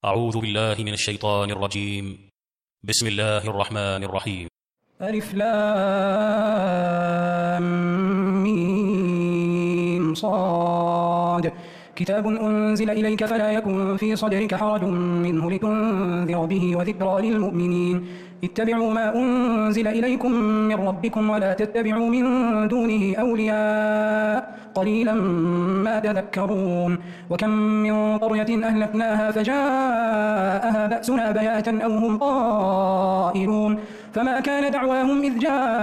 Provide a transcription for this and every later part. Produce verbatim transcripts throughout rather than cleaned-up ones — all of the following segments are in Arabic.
أعوذ بالله من الشيطان الرجيم. بسم الله الرحمن الرحيم. ألف لام ميم صاد كتاب أنزل إليك فلا يكن في صدرك حرج منه لتنذر به وذكرى للمؤمنين. اتبعوا ما أنزل إليكم من ربكم ولا تتبعوا من دونه أولياء قليلا ما تذكرون. وكم من قرية أهلكناها فجاءها بأسنا بياتا أو هم قائلون فما كان دعواهم إذ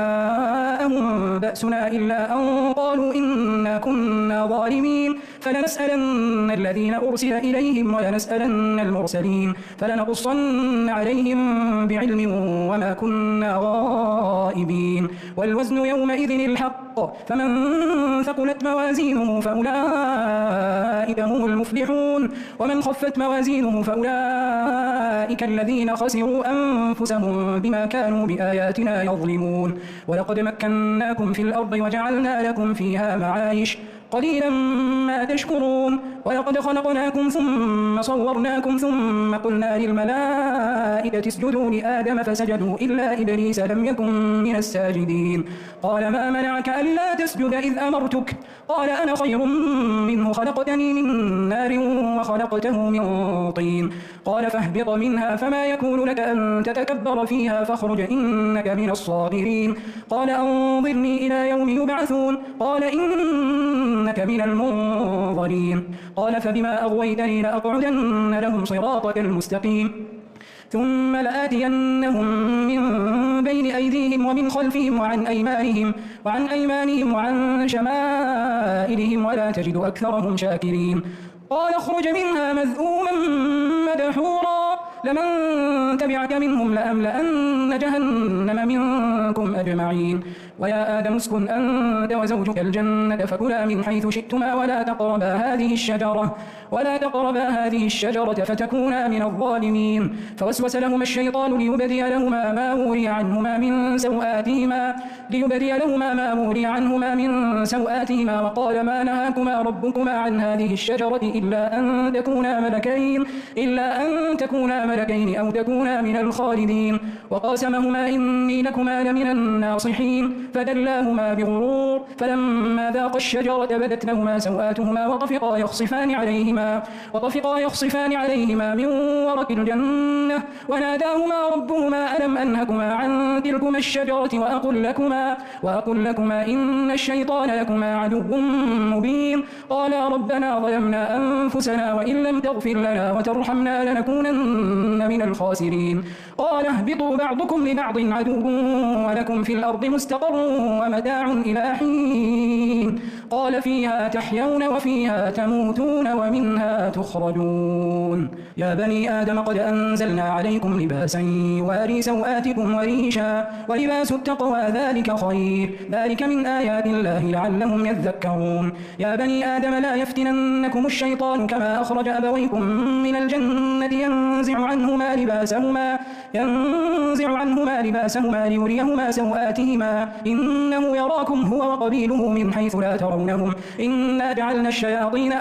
جاءهم بأسنا إلا أن قالوا إنا كنا ظالمين فلنسألن الذين أرسل إليهم ولنسألن المرسلين فلنقصن عليهم بعلم وما كنا غائبين. والوزن يومئذ الحق فمن ثقلت موازينه فأولئك هم المفلحون ومن خفت موازينه فأولئك الذين خسروا أنفسهم بما كانوا بآياتنا يظلمون. ولقد مكناكم في الأرض وجعلنا لكم فيها معايش قليلا ما تشكرون. ولقد خلقناكم ثم صورناكم ثم قلنا للملائكة اسجدوا لآدم فسجدوا إلا إبليس لم يكن من الساجدين. قال ما منعك ألا تسجد إذ أمرتك؟ قال أنا خير منه خلقتني من نار وخلقته من طين. قال فاهبط منها فما يكون لك أن تتكبر فيها فاخرج إنك من الصاغرين. قال أنظرني إلى يوم يبعثون. قال إنك من المنظرين. قال فبما أغويتني لأقعدن لهم صراطك المستقيم ثم لآتينهم من بين أيديهم ومن خلفهم وعن أيمانهم وعن أيمانهم وعن شمائلهم ولا تجد أكثرهم شاكرين. قال اخرج منها مذءوما مدحورا لمن تبعك منهم لأملأن جهنم منكم أجمعين. ويا آدم اسكن أنت وزوجك الجنة فكلا من حيث شئتما ولا تقربا هذه الشجرة ولا تقربا هذه الشجرة فتكونا من الظالمين. فوسوس لهما الشيطان ليبدي لهما ما وري عنهما من سوآتهما ليبدي لهما ما وري عنهما من سوآتهما وقال ما نهاكما ربكما عن هذه الشجرة إلا أن تكونا ملكين إلا أن تكونا ملكين أو تكونا من الخالدين. وقاسمهما إني لكما لمن الناصحين فدلاهما بغرور فلما ذاقا الشجرة بدت لهما سوآتهما وطفقا يخصفان عليهما وطفقا يخصفان عليهما من ورق الجنة وناداهما ربهما ألم أنهكما عن تلكما الشجرة وأقل لكما وأقل لكما إن الشيطان لكما عدو مبين. قالا ربنا ظلمنا أنفسنا وإن لم تغفر لنا وترحمنا لنكونن من الخاسرين. قال اهبطوا بعضكم لبعض عدو ولكم في الأرض مستقر ومتاع إلى حين. قال فيها تحيون وفيها تموتون ومنها تخرجون. يا بني آدم قد أنزلنا عليكم لباسا يواري سوآتكم وريشا ولباس التقوى ذلك خير ذلك من آيات الله لعلهم يذكرون. يا بني آدم لا يفتننكم الشيطان كما أخرج أبويكم من الجنة ينزع عنهما لباسهما ينزع عنهما لباسهما ليريهما سوآتهما إنه يراكم هو وقبيله من حيث لا ترونهم إنا جعلنا الشياطين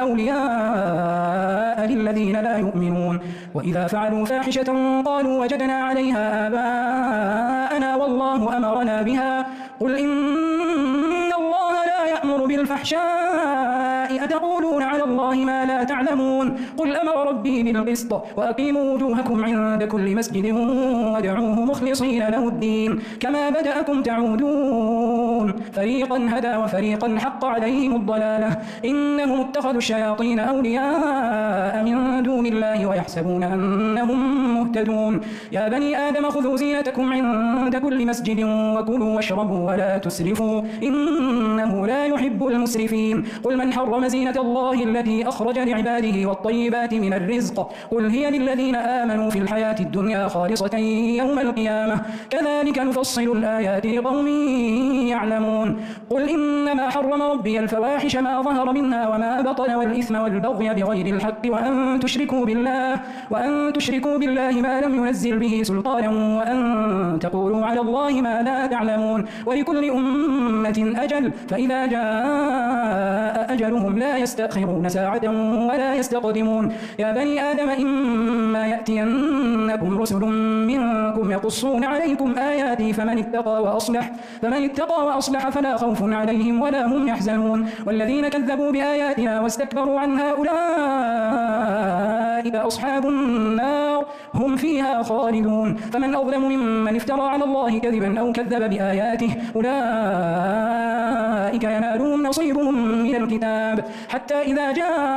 أولياء للذين لا يؤمنون. وإذا فعلوا فاحشة قالوا وجدنا عليها آباءنا والله أمرنا بها قل إن الله لا يأمر بالفحشاء أتقولون على الله ما لا تعلمون. قل أمر ربي بالقسط وأقيموا وجوهكم عند كل مسجد وادعوه مخلصين له الدين كما بدأكم تعودون. فريقا هدى وفريقا حق عليهم الضلالة إنهم اتخذوا الشياطين أولياء من دون الله ويحسبون أنهم مهتدون. يا بني آدم خذوا زينتكم عند كل مسجد وكلوا واشربوا ولا تسرفوا إنه لا يحب المسرفين. قل من حرم زينة الله التي أخرج لعباده والطيبات من الرزق قل هي للذين آمنوا في الحياة الدنيا خالصة يوم القيامة كذلك نفصل الآيات لقوم يعلمون. قل إنما حرم ربي الفواحش ما ظهر منها وما بطن والإثم والبغي بغير الحق وأن تشركوا بالله الله وأن تشركوا بالله ما لم ينزل به سلطانا وأن تقولوا على الله ما لا تعلمون ولكل أمة أجل فإذا جاء أجلهم لا يستأخرون ساعة ولا يستقدمون يا بني آدم إما يأتينكم رسل منكم يقصون عليكم آياتي فمن اتقى وأصلح فمن اتقى وأصلح فلا خوف عليهم ولا هم يحزنون والذين كذبوا بآياتنا واستكبروا عنها أولئك أصحاب النار هم فيها خالدون فمن أظلم ممن افترى على الله كذبا أو كذب بآياته أولئك ينالهم نصيبهم من الكتاب حتى إذا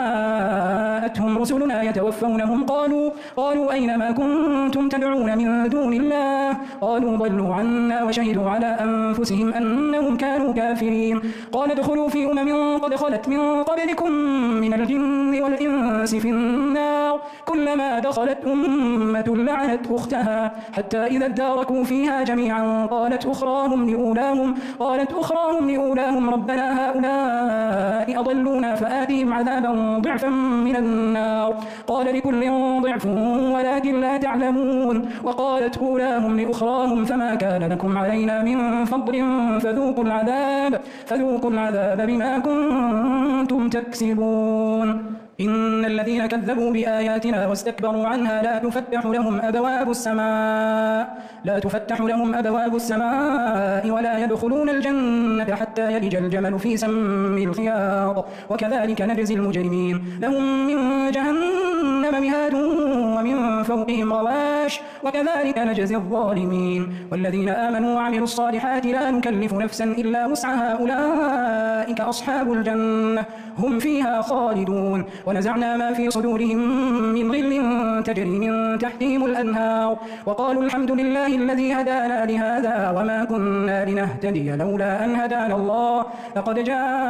جاءتهم رسلنا يتوفونهم قالوا قالوا أين ما كنتم تدعون من دون الله قالوا ضلوا عنا وشهدوا على أنفسهم أنهم كانوا كافرين قال ادخلوا في أمم قد خلت من قبلكم من الجن والإنس في النار كلما دخلت أمة لعنت أختها حتى إذا اداركوا فيها جميعا قالت أخراهم لأولاهم قالت أخراهم لأولاهم ربنا هؤلاء أضلونا فآتهم عذابا ضعفا من النار قال لكل ضعف ولكن لا تعلمون وقالت أولاهم لأخراهم فما كان لكم علينا من فضل فذوقوا العذاب فذوقوا العذاب بما كنتم تكسبون إن الذين كذبوا بآياتنا واستكبروا عنها لا تفتح لهم أبواب السماء لا تفتح لهم أبواب السماء ولا يدخلون الجنة حتى يلج الجمل في سم الخياط وكذلك نجزي المجرمين لهم من جهنم مهاد ومن فوقهم غواش وكذلك نجزي الظالمين والذين آمنوا وعملوا الصالحات لا نكلف نفسا إلا وسعها أولئك أصحاب الجنة هم فيها خالدون ونزعنا ما في صدورهم من غل تجري من تحتهم الأنهار وقالوا الحمد لله الذي هدانا لهذا وما كنا لنهتدي لولا أن هدانا الله لقد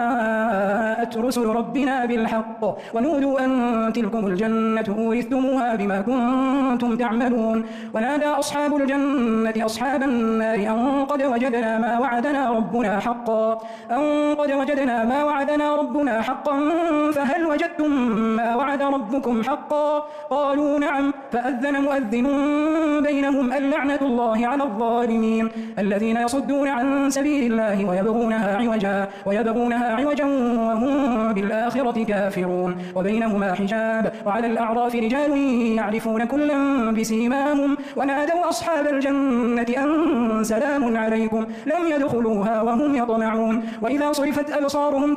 جاءت رسل ربنا بالحق ونودوا أن تلكم الجنة أورثتموها بما كنتم تعملون ونادى أصحاب الجنة أصحاب النار أن قد وجدنا ما وعدنا ربنا حقا أن قد وجدنا ما وعدنا ربنا حقا فهل وجدتم ما وعد ربكم حقا قالوا نعم فأذن مؤذن بينهم اللعنة الله على الظالمين الذين يصدون عن سبيل الله ويبغونها عوجا ويبغونها عوجا وهم بالآخرة كافرون وبينهما حجاب وعلى الأعراف رجال يعرفون كلا بسيماهم ونادوا أصحاب الجنة أن سلام عليكم لم يدخلوها وهم يطمعون وإذا صرفت أبصارهم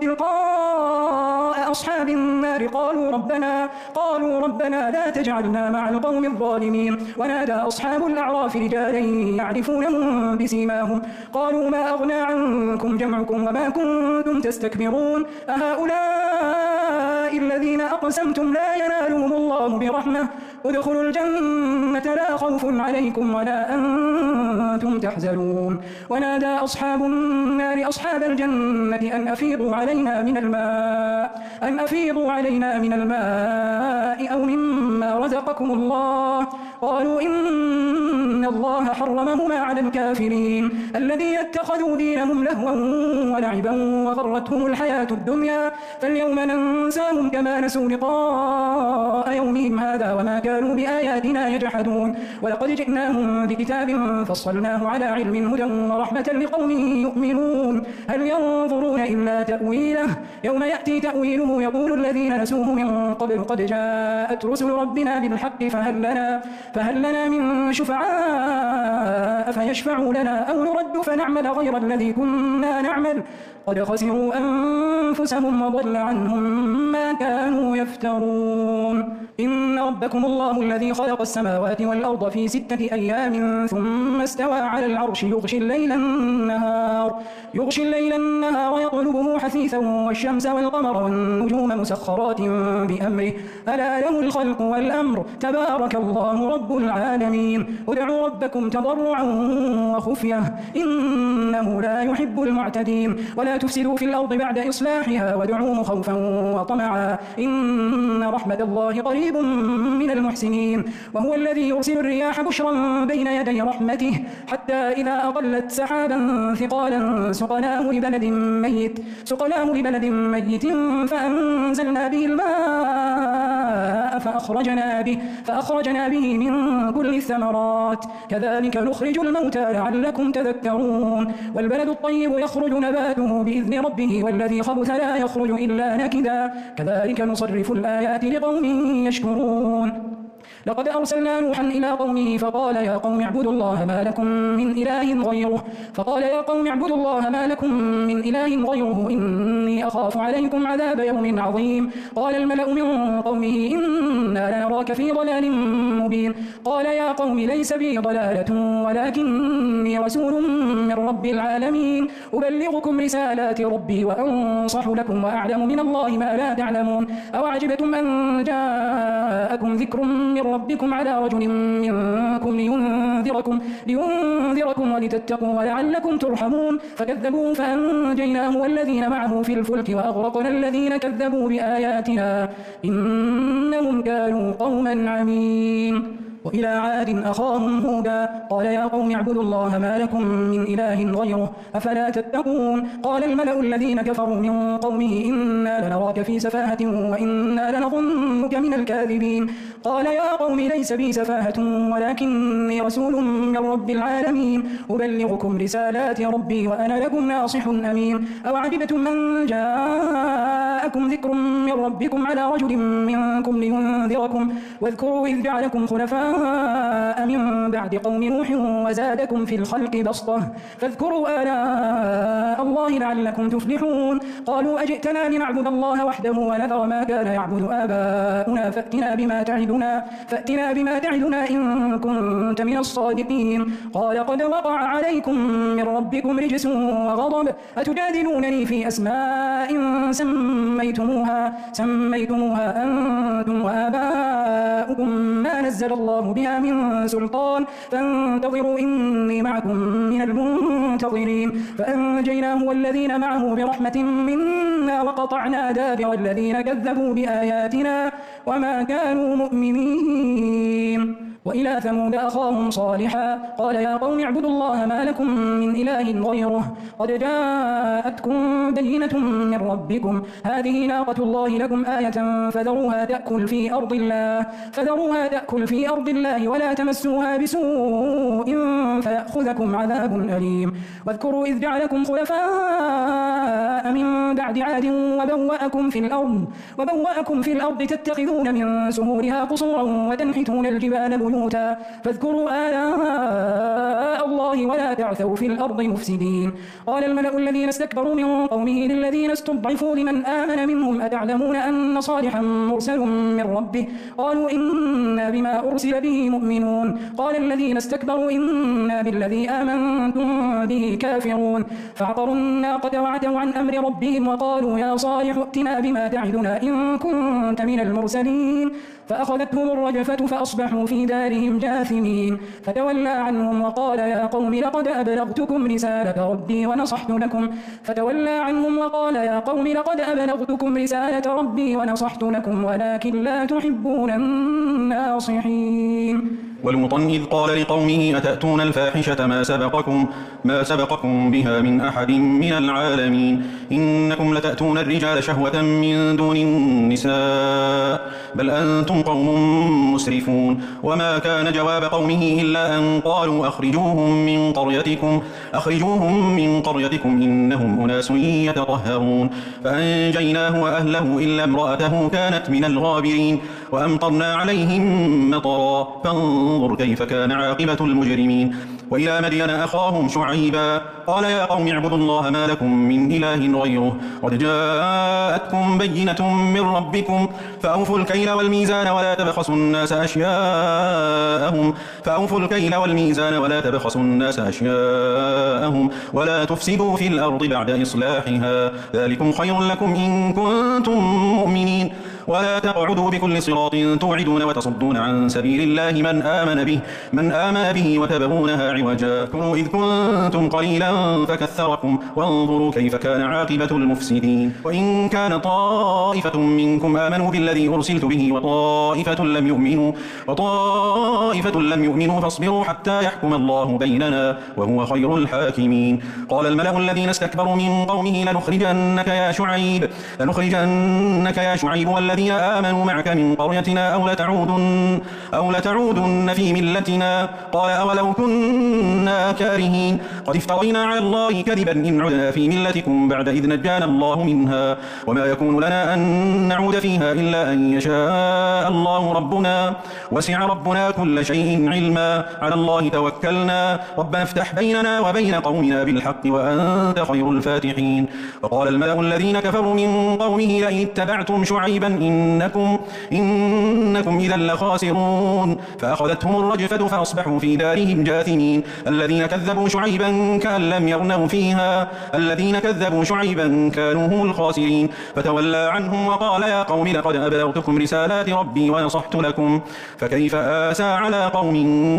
تلقاء أصحاب النار قالوا ربنا قالوا ربنا لا تجعلنا مع القوم الظالمين ونادى أصحاب الأعراف رجالا يعرفونهم بسيماهم قالوا ما أغنى عنكم جمعكم وما كنتم تستكبرون أهؤلاء الذين أقسمتم لا ينالهم الله برحمة ادخلوا الجنة لا خوف عليكم ولا أنتم تحزنون ونادى أصحاب النار أصحاب الجنة أن أفيضوا علينا من الماء أن أفيضوا علينا من الماء أو مما رزقكم الله قالوا إن الله حرمهما على الكافرين الذين اتخذوا دينهم لهوا ولعبا وغرتهم الحياة الدنيا فاليوم ننساهم كما نسوا لقاء يومهم هذا وما كانوا بآياتنا يجحدون ولقد جئناهم بكتاب فصلناه على علم هدى ورحمة لقوم يؤمنون هل ينظرون إلا تأويله يوم يأتي تأويله يقول الذين نسوه من قبل قد جاءت رسل ربنا بالحق فهل لنا, فهل لنا من شفعاء فيشفعوا لنا أو نرد فنعمل غير الذي كنا نعمل قد خسروا أنفسهم وضل عنهم ما كانوا يفترون إن ربكم الله الذي خلق السماوات والأرض في ستة أيام ثم استوى على العرش يغشي الليل النهار يغشي الليل النهار يطلبه حثيثا والشمس والقمر والنجوم مسخرات بأمره ألا له الخلق والأمر تبارك الله رب العالمين ادعوا ربكم تضرعا وخفية إنه لا يحب المعتدين ولا تفسدوا في الأرض بعد إصلاحها وادعوه خوفا وطمعا جميعا إن رحمة الله قريب من المحسنين وهو الذي يرسل الرياح بشرا بين يدي رحمته حتى إذا أقلت سحابا ثقالا سقناه لبلد ميت سقناه لبلد ميت فأنزلنا به الماء فأخرجنا به فأخرجنا به من كل الثمرات كذلك نخرج الموتى لعلكم تذكرون والبلد الطيب يخرج نباته بإذن ربه والذي خبث لا يخرج إلا نكدا كذلك نصرف الآيات لقوم يشكرون لقد أرسلنا نوحا إلى قومه فقال يا قوم اعبدوا الله ما لكم من إله غيره فقال يا قوم اعبدوا الله ما لكم من إله غيره إني أخاف عليكم عذاب يوم عظيم قال الملأ من قومه إنا لنراك في ضلال مبين قال يا قوم ليس بي ضلالة ولكني رسول من رب العالمين أبلغكم رسالات ربي وأنصح لكم وأعلم من الله ما لا تعلمون أوعجبتم أن جاءكم ذكر من ربكم على رجل منكم لينذركم, لينذركم ولتتقوا ولعلكم ترحمون فكذبوا فأنجيناه والذين معه في الفلك وأغرقنا الذين كذبوا بآياتنا إنهم كانوا قوما عمين وإلى عاد أخاهم هودا قال يا قوم اعبدوا الله ما لكم من إله غيره أفلا تتقون قال الملأ الذين كفروا من قومه إنا لنراك في سفاهة وإنا لنظنك من الكاذبين قال يا قوم ليس بي سفاهة ولكني رسول من رب العالمين أبلغكم رسالات ربي وأنا لكم ناصح أمين أوعجبتم من جاءكم ذكر من ربكم على رجل منكم لينذركم واذكروا إذ جعلكم خلفاء من بعد قوم نوح وزادكم في الخلق بسطة فاذكروا آلاء الله لعلكم تفلحون قالوا أجئتنا لنعبد الله وحده ونذر ما كان يعبد آباؤنا فأتنا بما تعدنا فأتنا بما تعدنا إن كنت من الصادقين قال قد وقع عليكم من ربكم رجس وغضب أتجادلونني في أسماء سميتموها سميتموها أنتم وآباؤكم ما نزل الله بها من سلطان فانتظروا إني معكم من المنتظرين فأنجيناه والذين معه برحمة منا وقطعنا دابر الذين كذبوا بآياتنا وما كانوا مؤمنين وإلى ثمود أخاهم صالحا قال يا قوم اعبدوا الله ما لكم من إله غيره قد جاءتكم بينة من ربكم هذه ناقة الله لكم آية فذروها تأكل في أرض الله فذروها تأكل في أرض الله ولا تمسوها بسوء فيأخذكم عذاب أليم واذكروا إذ جعلكم خلفاء من بعد عاد وبوأكم في الأرض وبوأكم في الأرض تتخذون من سهولها قصورا وتنحتون الجبال بيوتا فاذكروا آلاء الله ولا تعثوا في الأرض مفسدين قال الملأ الذين استكبروا من قومه للذين استضعفوا لمن آمن منهم أتعلمون أن صالحا مرسل من ربه قالوا إنا بما أرسل به مؤمنون قال الذين استكبروا إنا بالذي آمنتم به كافرون فعقروا الناقة وعتوا عن أمر ربهم وقالوا يا صالح ائتنا بما تعدنا إن كنت من المرسلين فأخذتهم الرجفة فأصبحوا في دارهم جاثمين فتولى عنهم وقال يا قوم لقد أبلغتكم رسالة ربي ونصحت لكم فتولى عنهم وقال يا قوم لقد أبلغتكم رسالة ربي ونصحت لكم ولكن لا تحبون الناصحين ولوطا إذ قال لقومه أتأتون الفاحشة ما سبقكم, ما سبقكم بها من أحد من العالمين إنكم لتأتون الرجال شهوة من دون النساء بل أنتم قوم مسرفون وما كان جواب قومه إلا أن قالوا أخرجوهم من قريتكم أخرجوهم من قريتكم إنهم أناس يتطهرون فأنجيناه وأهله إلا امرأته كانت من الغابرين وأمطرنا عليهم مطرا فانظر كيف كان عاقبة المجرمين وإلى مدين أخاهم شعيبا قال يا قوم اعبدوا الله ما لكم من إله غيره قد جاءتكم بينة من ربكم فأوفوا الكيل والميزان ولا تبخسوا الناس أشياءهم فأوفوا الكيل والميزان ولا تبخسوا الناس أشياءهم ولا تفسدوا في الأرض بعد إصلاحها ذلكم خير لكم إن كنتم مؤمنين ولا تقعدوا بكل صراط توعدون وتصدون عن سبيل الله من آمن به من آمن به وتبغونها عوجا كنوا إذ كنتم قليلا فكثركم وانظروا كيف كان عاقبة المفسدين وإن كان طائفة منكم آمنوا بالذي أرسلت به وطائفة لم يؤمنوا وطائفة لم يؤمنوا فاصبروا حتى يحكم الله بيننا وهو خير الحاكمين قال الملأ الذين استكبروا من قومه لنخرجنك يا شعيب لنخرجنك يا شعيب والذين آمنوا معك من قريتنا أو لتعودن أو لتعودن في ملتنا قال أولو كنا كارهين قد افترينا على الله كذبا إن عدنا في ملتكم بعد إذ نجانا الله منها وما يكون لنا أن نعود فيها إلا أن يشاء الله ربنا وسع ربنا كل شيء علما على الله توكلنا ربنا افتح بيننا وبين قومنا بالحق وأنت خير الفاتحين وقال الملأ الذين كفروا من قومه لئن اتبعتم شعيبا إنكم, إنكم إذا لخاسرون فأخذتهم الرجفة فأصبحوا في دارهم جاثمين الذين كذبوا شعيبا كأن لم يغنوا فيها الذين كذبوا شعيبا كانوا هم الخاسرين فتولى عنهم وقال يا قوم لقد أبلغتكم رسالات ربي ونصحت لكم فكيف آسى على قوم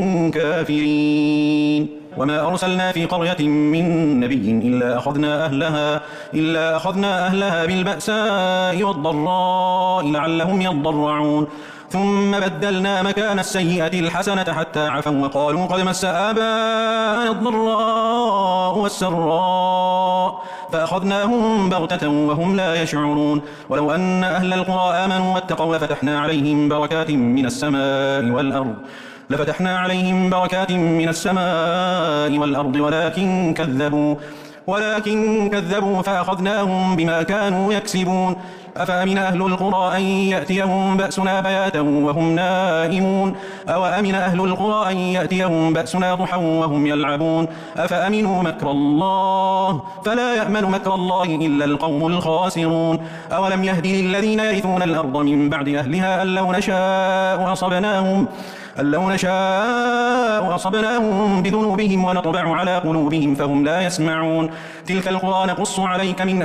كافرين وما أرسلنا في قرية من نبي إلا أخذنا أهلها إلا أخذنا أهلها بالبأساء والضراء لعلهم يضرعون ثم بدلنا مكان السيئة الحسنة حتى عفوا وقالوا قد مس آباءنا الضراء والسراء فأخذناهم بغتة وهم لا يشعرون ولو أن أهل القرى آمنوا واتقوا لفتحنا عليهم بركات من السماء والأرض لفتحنا عليهم بركات من السماء والأرض ولكن كذبوا ولكن كذبوا فأخذناهم بما كانوا يكسبون أفأمن أهل القرى أن يأتيهم بأسنا بياتا وهم نائمون أو أمن أهل القرى أن يأتيهم بأسنا ضحى وهم يلعبون أفأمنوا مكر الله فلا يأمن مكر الله إلا القوم الخاسرون أولم يهد للذين يرثون الأرض من بعد أهلها أن لو نشاء أصبناهم أن لو نشاء أصبناهم بذنوبهم ونطبع على قلوبهم فهم لا يسمعون تلك القرى نقص عليك من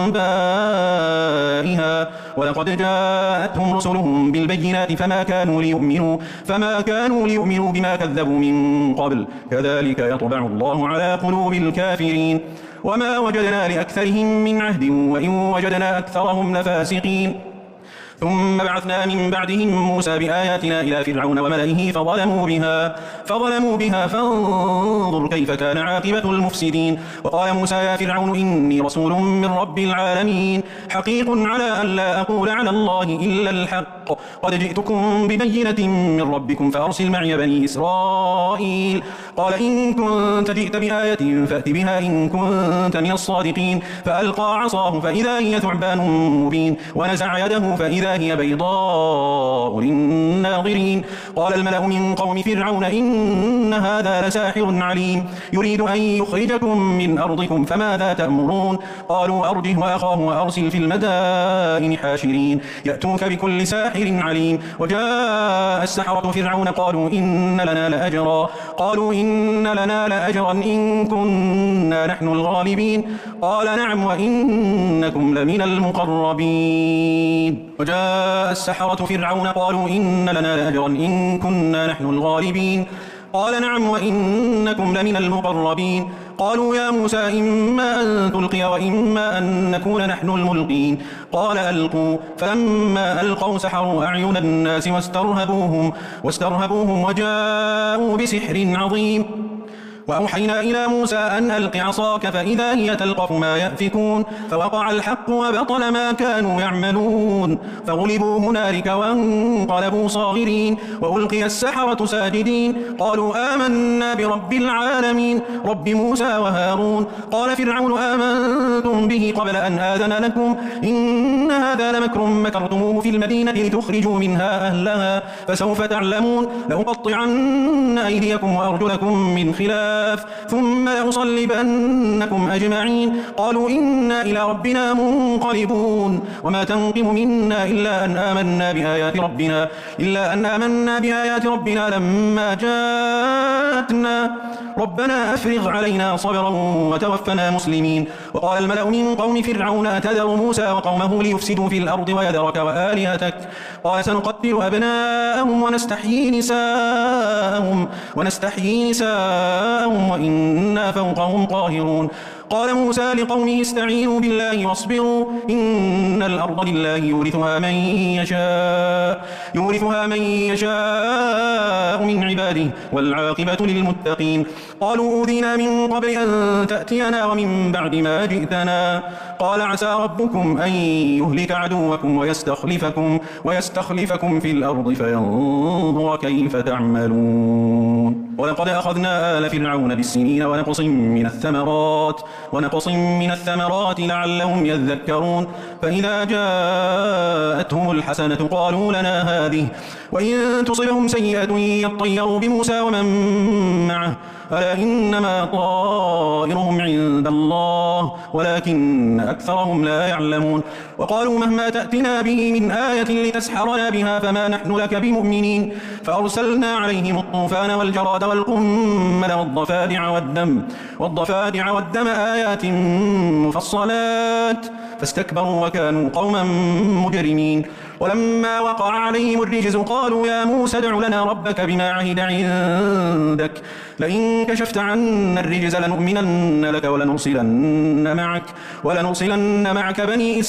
أنبائها ولقد جاءتهم رسلهم بالبينات فما كانوا ليؤمنوا فما كانوا ليؤمنوا بما كذبوا من قبل كذلك يطبع الله على قلوب الكافرين وما وجدنا لأكثرهم من عهد وإن وجدنا أكثرهم لفاسقين ثم بعثنا من بعدهم موسى بآياتنا إلى فرعون وملئه فظلموا بها فظلموا بها فانظر كيف كان عاقبة المفسدين وقال موسى يا فرعون إني رسول من رب العالمين حقيق على أن لا أقول على الله إلا الحق قد جئتكم ببينة من ربكم فأرسل معي بني إسرائيل قال إن كنت جئت بآية فأت بها إن كنت من الصادقين فألقى عصاه فإذا هي ثعبان مبين ونزع يده فإذا هي بيضاء للناظرين قال الملأ من قوم فرعون إن هذا لساحر عليم يريد أن يخرجكم من أرضكم فماذا تأمرون قالوا أرجه وأخاه وأرسل في المدائن حاشرين يأتوك بكل ساحر عليم وجاء السحرة فرعون قالوا إن لنا لأجرا قالوا إن لنا لأجرا إن كنا نحن الغالبين قال نعم وإنكم لمن المقربين وجاء السحرة فرعون قالوا إن لنا لأجرا إن كنا نحن الغالبين قال نعم وإنكم لمن المقربين قالوا يا موسى إما أن تلقي وإما أن نكون نحن الملقين قال ألقوا فلما ألقوا سحروا أعين الناس واسترهبوهم, واسترهبوهم وجاءوا بسحر عظيم وأوحينا إلى موسى أن ألق عصاك فإذا هي تلقف ما يأفكون فوقع الحق وبطل ما كانوا يعملون فغلبوا هنالك وانقلبوا صاغرين وألقي السحرة ساجدين قالوا آمنا برب العالمين رب موسى وهارون قال فرعون آمنتم به قبل أن آذن لكم إن هذا لمكر مكرتموه في المدينة لتخرجوا منها أهلها فسوف تعلمون لأقطعن أيديكم وأرجلكم من خلاف الزحاف ثم لأصلبنكم أجمعين قالوا إنا إلى ربنا منقلبون وما تنقم منا إلا أن آمنا بآيات ربنا إلا أن آمنا بآيات ربنا لما جاءتنا ربنا أفرغ علينا صبرا وتوفنا مسلمين وقال الملأ من قوم فرعون أتذر موسى وقومه ليفسدوا في الأرض ويذرك وآلهتك قال سنقتل أبناءهم ونستحيي نساءهم ونستحيي نساءهم وإنا فوقهم قاهرون قال موسى لقومه استعينوا بالله واصبروا إن الأرض لله يورثها من يشاء يورثها من يشاء من عباده والعاقبة للمتقين قالوا أوذينا من قبل أن تأتينا ومن بعد ما جئتنا قال عسى ربكم أن يهلك عدوكم ويستخلفكم ويستخلفكم في الأرض فينظر كيف تعملون ولقد أخذنا آل فرعون بالسنين ونقص من الثمرات ونقص من الثمرات لعلهم يذكرون فإذا جاءتهم الحسنة قالوا لنا هذه وإن تصبهم سيئة يطيروا بموسى ومن معه ألا إنما طائرهم عند الله ولكن أكثرهم لا يعلمون وقالوا مهما تأتنا به من آية لتسحرنا بها فما نحن لك بمؤمنين فأرسلنا عليهم الطوفان والجراد والقمل والضفادع والدم والضفادع والدم آيات مفصلات فاستكبروا وكانوا قوما مجرمين ولما وقع عليهم الرجز قالوا يا موسى ادع لنا ربك بما عهد عندك لئن كشفت عنا الرجز لنؤمنن لك ولنرسلن معك ولنرسلن معك بني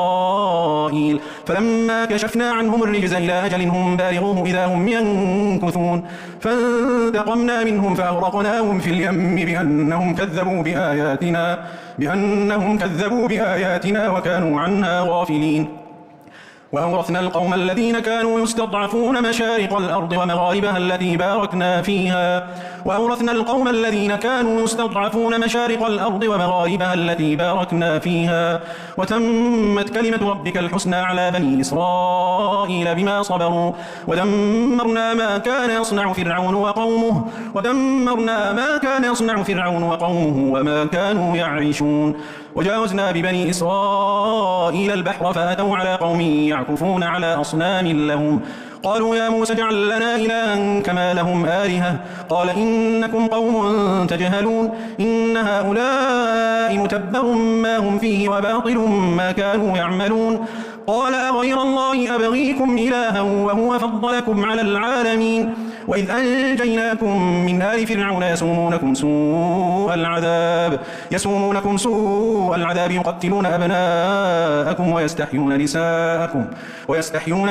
إسرائيل فلما كشفنا عنهم الرجز إلى أجل هم بالغوه إذا هم ينكثون فانتقمنا منهم فأغرقناهم في اليم بأنهم كذبوا بآياتنا بأنهم كذبوا بآياتنا وكانوا عنها غافلين وأورثنا القوم الذين كانوا يستضعفون مشارق الأرض ومغاربها التي باركنا فيها وأورثنا القوم الذين كانوا يستضعفون مشارق الأرض ومغاربها التي باركنا فيها وتمت كلمة ربك الحسنى على بني إسرائيل بما صبروا ودمرنا ما كان يصنع فرعون وقومه ودمرنا ما كان يصنع فرعون وقومه وما كانوا يعيشون وجاوزنا ببني إسرائيل البحر فأتوا على قوم يعكفون على أصنام لهم قالوا يا موسى اجعل لنا إلها كما لهم آلهة قال إنكم قوم تجهلون إن هؤلاء متبر ما هم فيه وباطل ما كانوا يعملون قال أغير الله أبغيكم إلها وهو فضلكم على العالمين وإذ أنجيناكم من آل فرعون يسومونكم سوء العذاب يسومونكم سوء العذاب يقتلون أبناءكم ويستحيون نساءكم ويستحيون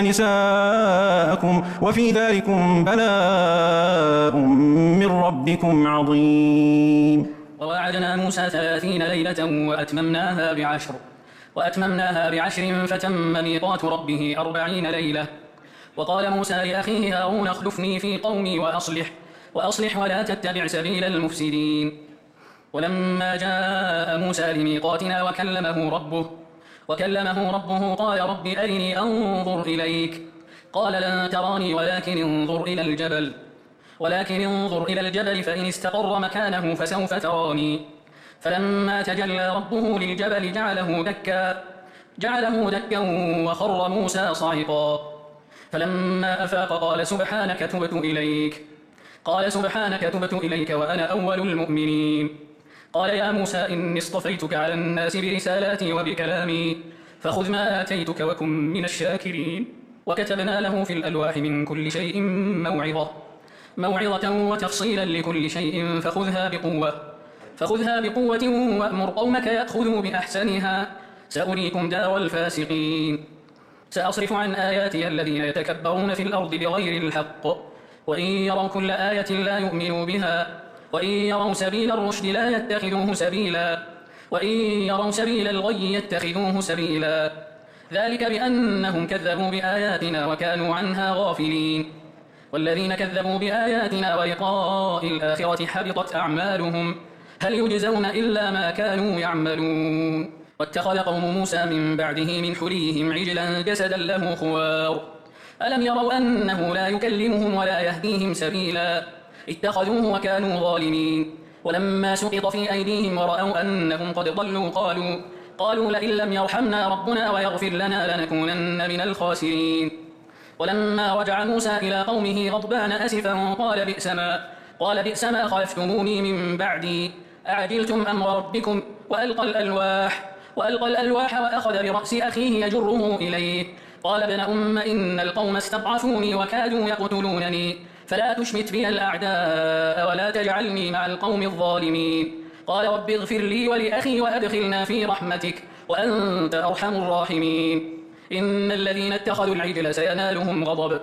نساءكم وفي ذلكم بلاء من ربكم عظيم ووعدنا موسى ثلاثين ليلة وأتممناها بعشر وأتممناها بعشر فتم ميقات ربه أربعين ليلة وقال موسى لأخيه هارون اخلفني في قومي وأصلح وأصلح ولا تتبع سبيل المفسدين ولما جاء موسى لميقاتنا وكلمه ربه وكلمه ربه قال رب أرني أنظر إليك قال لن تراني ولكن انظر إلى الجبل ولكن انظر إلى الجبل فإن استقر مكانه فسوف تراني فلما تجلى ربه للجبل جعله دكا جعله دكا وخر موسى صعقا فلما أفاق قال سبحانك تبت إليك قال سبحانك تبت إليك وأنا أول المؤمنين قال يا موسى إني اصطفيتك على الناس برسالاتي وبكلامي فخذ ما آتيتك وكن من الشاكرين وكتبنا له في الألواح من كل شيء موعظة موعظة وتفصيلا لكل شيء فخذها بقوة فخذها بقوة وأمر قومك يأخذوا بأحسنها سأريكم دار الفاسقين سأصرف عن آياتي الذين يتكبرون في الأرض بغير الحق وإن يروا كل آية لا يؤمنوا بها وإن يروا سبيل الرشد لا يتخذوه سبيلا وإن يروا سبيل الغي يتخذوه سبيلا ذلك بأنهم كذبوا بآياتنا وكانوا عنها غافلين والذين كذبوا بآياتنا ولقاء الآخرة حبطت أعمالهم هل يجزون إلا ما كانوا يعملون واتخذ قوم موسى من بعده من حليهم عجلا جسدا له خوار ألم يروا أنه لا يكلمهم ولا يهديهم سبيلا اتخذوه وكانوا ظالمين ولما سقط في أيديهم ورأوا أنهم قد ضلوا قالوا قالوا لئن لم يرحمنا ربنا ويغفر لنا لنكونن من الخاسرين. ولما رجع موسى إلى قومه غضبان أسفا قال بئس ما قال بئس ما خلفتموني من بعدي أعجلتم أمر ربكم وألقى الألواح وألقى الألواح وأخذ برأس أخيه يجره إليه قال ابن أم إن القوم استضعفوني وكادوا يقتلونني فلا تشمت بي الأعداء ولا تجعلني مع القوم الظالمين. قال رب اغفر لي ولأخي وأدخلنا في رحمتك وأنت أرحم الراحمين. إن الذين اتخذوا العجل سينالهم غضب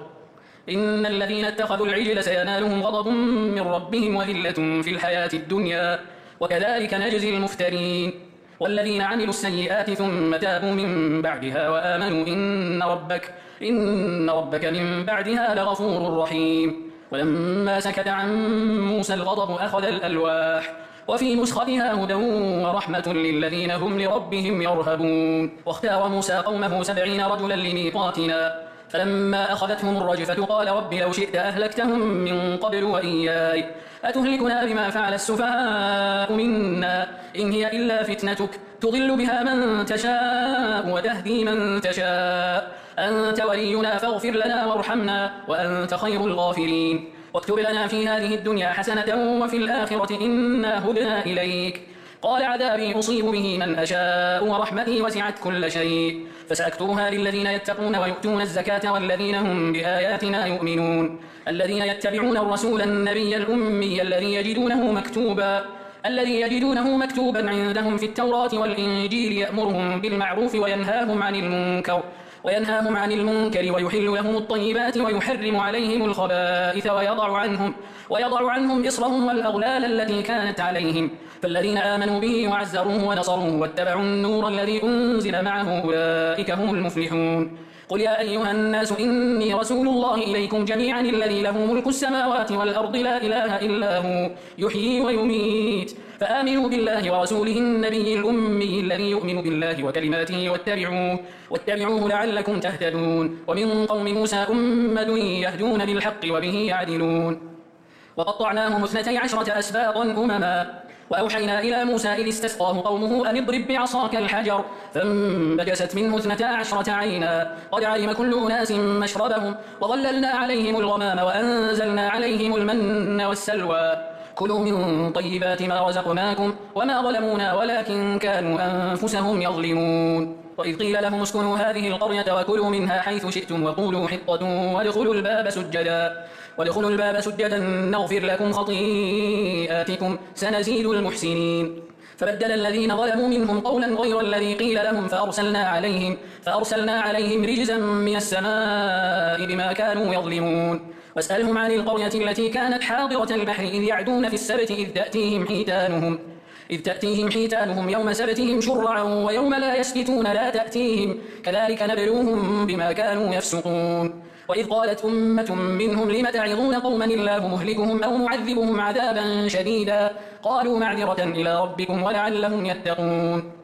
إن الذين اتخذوا العجل سينالهم غضب من ربهم وذلة في الحياة الدنيا وكذلك نجزي المفترين. والذين عملوا السيئات ثم تابوا من بعدها وآمنوا إن ربك إن ربك من بعدها لغفور رحيم. ولما سكت عن موسى الغضب أخذ الألواح وفي نسختها هدى ورحمة للذين هم لربهم يرهبون. واختار موسى قومه سبعين رجلا لميقاتنا فلما أخذتهم الرجفة قال رب لو شئت أهلكتهم من قبل وإياي أتهلكنا بما فعل السفهاء منا إن هي إلا فتنتك تضل بها من تشاء وتهدي من تشاء أنت ولينا فاغفر لنا وارحمنا وأنت خير الغافرين. واكتب لنا في هذه الدنيا حسنة وفي الآخرة إنا هدنا إليك. قال عذابي أصيب به من أشاء ورحمتي وسعت كل شيء فسأكتبها للذين يتقون ويؤتون الزكاة والذين هم بآياتنا يؤمنون الذين يتبعون الرسول النبي الأمي الذي يجدونه مكتوبا الذي يجدونه مكتوبا عندهم في التوراة والإنجيل يأمرهم بالمعروف وينهاهم عن المنكر وينهاهم عن المنكر ويحل لهم الطيبات ويحرم عليهم الخبائث ويضع عنهم ويضع عنهم إصرهم والأغلال التي كانت عليهم فالذين آمنوا به وعزروه ونصروه واتبعوا النور الذي أنزل معه أولئك هم المفلحون. قل يا أيها الناس إني رسول الله إليكم جميعا الذي له ملك السماوات والأرض لا إله إلا هو يحيي ويميت فآمنوا بالله ورسوله النبي الأمي الذي يؤمن بالله وكلماته واتبعوه واتبعوه لعلكم تهتدون. ومن قوم موسى أمة يهدون بالحق وبه يعدلون. وقطعناهم اثنتي عشرة أسباطا أمما وأوحينا إلى موسى إذ استسقاه قومه أن اضرب بعصاك الحجر فانبجست منه اثنتا عشرة عينا قد علم كل أناس مشربهم وظللنا عليهم الغمام وأنزلنا عليهم المن والسلوى كلوا من طيبات ما رزقناكم وما ظلمونا ولكن كانوا أنفسهم يظلمون. وإذ قيل لهم اسكنوا هذه القرية وكلوا منها حيث شئتم وقولوا حطة وادخلوا الباب سجدا وادخلوا الباب سجدا نغفر لكم خطيئاتكم سنزيد المحسنين. فبدل الذين ظلموا منهم قولا غير الذي قيل لهم فأرسلنا عليهم فأرسلنا عليهم رجزا من السماء بما كانوا يظلمون. واسألهم عن القرية التي كانت حاضرة البحر إذ يعدون في السبت إذ تأتيهم حيتانهم إذ تأتيهم حيتانهم يوم سبتهم شرعا ويوم لا يسبتون لا تأتيهم كذلك نبلوهم بما كانوا يفسقون. وإذ قالت أمة منهم لم تعظون قوما الله مهلكهم أو معذبهم عذابا شديدا قالوا معذرة إلى ربكم ولعلهم يتقون.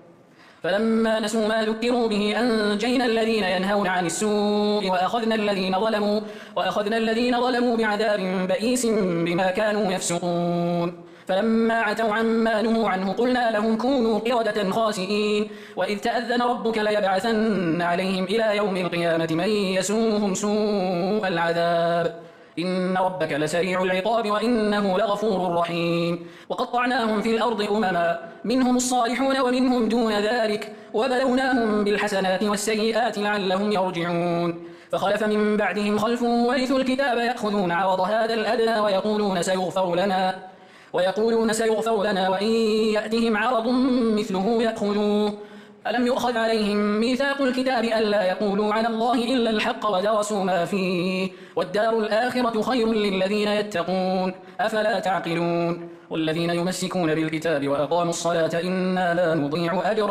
فلما نسوا ما ذكروا به أنجينا الذين ينهون عن السوء وأخذنا الذين ظلموا وأخذنا الذين ظلموا بعذاب بئيس بما كانوا يفسقون. فلما عتوا عما نهوا عنه قلنا لهم كونوا قردة خاسئين. وإذ تأذن ربك ليبعثن عليهم إلى يوم القيامة من يسومهم سوء العذاب إن ربك لسريع العقاب وإنه لغفور رحيم. وقطعناهم في الأرض أمما منهم الصالحون ومنهم دون ذلك وبلوناهم بالحسنات والسيئات لعلهم يرجعون. فخلف من بعدهم خلف ورثوا الكتاب يأخذون عرض هذا الأدنى ويقولون سيغفر لنا ويقولون سيغفر لنا وإن يأتهم عرض مثله يأخذوه ألم يؤخذ عليهم ميثاق الكتاب ألا يقولوا على الله إلا الحق ودرسوا ما فيه والدار الآخرة خير للذين يتقون أفلا تعقلون. والذين يمسكون بالكتاب وأقاموا الصلاة إنا لا نضيع أجر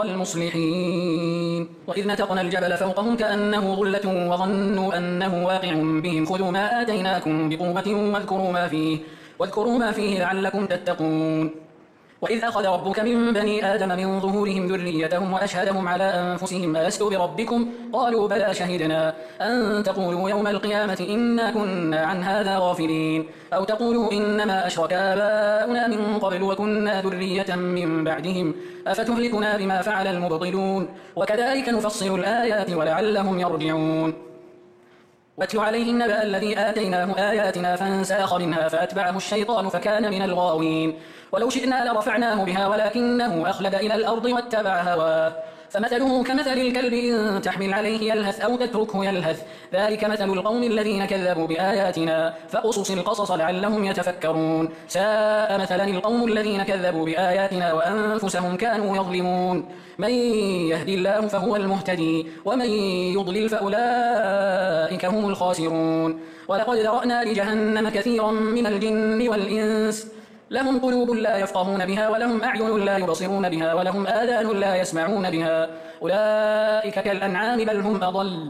المصلحين. وإذ نتقنا الجبل فوقهم كأنه ظلة وظنوا أنه واقع بهم خذوا ما آتيناكم بقوة واذكروا ما فيه واذكروا ما فيه لعلكم تتقون. وإذ أخذ ربك من بني آدم من ظهورهم ذريتهم وأشهدهم على أنفسهم ألست بربكم قالوا بلى شهدنا أن تقولوا يوم القيامة إنا كنا عن هذا غافلين أو تقولوا إنما أشرك آباؤنا من قبل وكنا ذرية من بعدهم أفتهلكنا بما فعل المبطلون وكذلك نفصل الآيات ولعلهم يرجعون واتل عليهم نبأ الذي آتيناه آياتنا فانسلخ منها فأتبعه الشيطان فكان من الغاوين ولو شئنا لرفعناه بها ولكنه أخلد إلى الأرض واتبع هواه فمثله كمثل الكلب إن تحمل عليه يلهث أو تتركه يلهث ذلك مثل القوم الذين كذبوا بآياتنا فقصص القصص لعلهم يتفكرون ساء مثلا القوم الذين كذبوا بآياتنا وأنفسهم كانوا يظلمون من يهدي الله فهو المهتدي ومن يضلل فأولئك هم الخاسرون ولقد ذرأنا لجهنم كثيرا من الجن والإنس لهم قلوب لا يفقهون بها ولهم أعين لا يبصرون بها ولهم آذان لا يسمعون بها أولئك كالأنعام بل هم أضل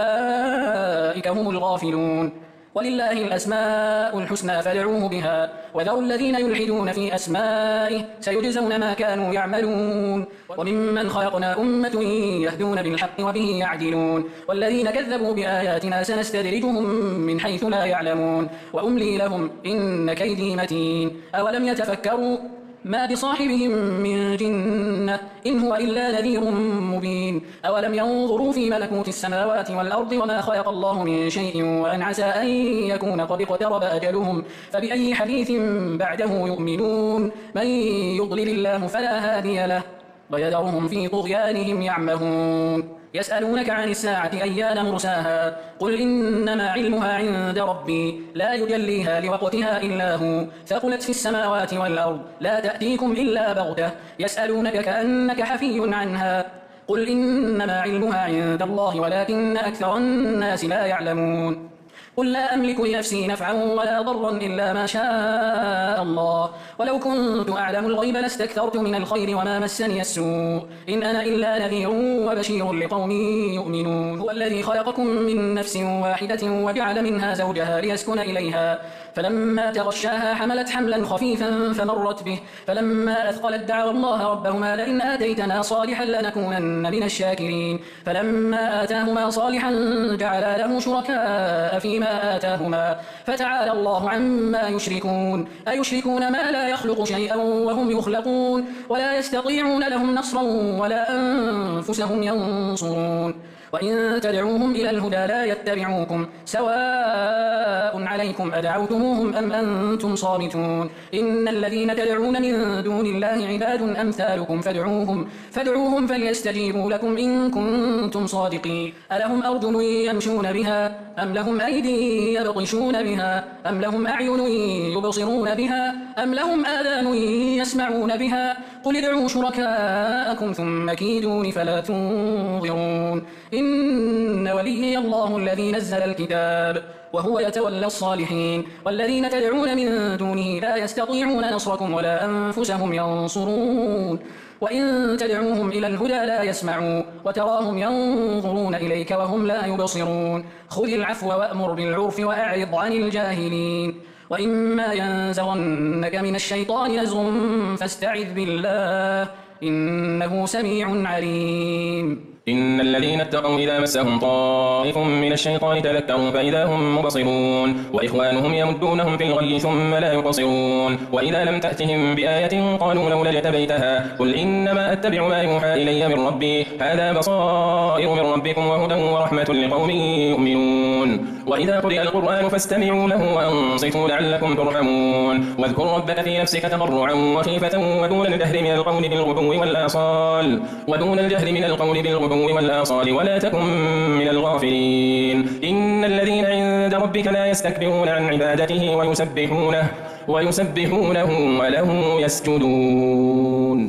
أولئك هم الغافلون ولله الأسماء الحسنى فادعوه بها وذروا الذين يلحدون في أسمائه سيجزون ما كانوا يعملون وممن خلقنا أمة يهدون بالحق وبه يعدلون والذين كذبوا بآياتنا سنستدرجهم من حيث لا يعلمون وأملي لهم إن كيدي متين أولم يتفكروا ما بصاحبهم من جنة إن هو إلا نذير مبين أولم ينظروا في ملكوت السماوات والأرض وما خلق الله من شيء وأن عسى أن يكون قد اقترب أجلهم فبأي حديث بعده يؤمنون من يضلل الله فلا هادي له ويذرهم في طغيانهم يعمهون يسألونك عن الساعة أيان مرساها قل إنما علمها عند ربي لا يجليها لوقتها إلا هو ثقلت في السماوات والأرض لا تأتيكم إلا بغتة يسألونك كأنك حفي عنها قل إنما علمها عند الله ولكن أكثر الناس لا يعلمون قل لا أملك لنفسي نفعا ولا ضرا إلا ما شاء الله ولو كنت أعلم الغيب لاستكثرت من الخير وما مسني السوء إن أنا إلا نذير وبشير لقوم يؤمنون هو الذي خلقكم من نفس واحدة وجعل منها زوجها ليسكن إليها فلما تغشاها حملت حملا خفيفا فمرت به فلما أثقلت دعوا الله ربهما لئن آتيتنا صالحا لنكونن من الشاكرين فلما آتاهما صالحا جعلا له شركاء فيما آتاهما فتعالى الله عما يشركون أيشركون ما لا يخلق شيئا وهم يخلقون ولا يستطيعون لهم نصرا ولا أنفسهم ينصرون وإن تدعوهم إلى الهدى لا يتبعوكم سواء عليكم أدعوتموهم أم أنتم صامتون إن الذين تدعون من دون الله عباد أمثالكم فادعوهم فادعوهم فليستجيبوا لكم إن كنتم صادقين ألهم أرجل يمشون بها أم لهم أيدي يبطشون بها أم لهم أعين يبصرون بها أم لهم آذان يسمعون بها قل ادعوا شركاءكم ثم كيدون فلا تنظرون إن وليي الله الذي نزل الكتاب وهو يتولى الصالحين والذين تدعون من دونه لا يستطيعون نصركم ولا أنفسهم ينصرون وإن تدعوهم إلى الهدى لا يسمعوا وتراهم ينظرون إليك وهم لا يبصرون خذ العفو وأمر بالعرف وأعرض عن الجاهلين وإما ينزغنك من الشيطان نزغ فاستعذ بالله إنه سميع عليم إن الذين اتقوا إذا مسهم طائف من الشيطان تذكروا فإذا هم مبصرون وإخوانهم يمدونهم في الغي ثم لا يقصرون وإذا لم تأتهم بآية قالوا لولا اجتبيتها قل إنما أتبع ما يوحى إلي من ربي هذا بصائر من ربكم وهدى ورحمة لقوم يؤمنون وإذا قرئ القرآن فاستمعوا له وأنصتوا لعلكم ترحمون واذكر ربك في نفسك تضرعا وخيفة ودون الجهر من القول بالغدو والآصال ودون الجهر من القول بالغدو والآصال ولا تكن من الغافلين إن الذين عند ربك لا يستكبرون عن عبادته ويسبحونه ويسبحونه وله يسجدون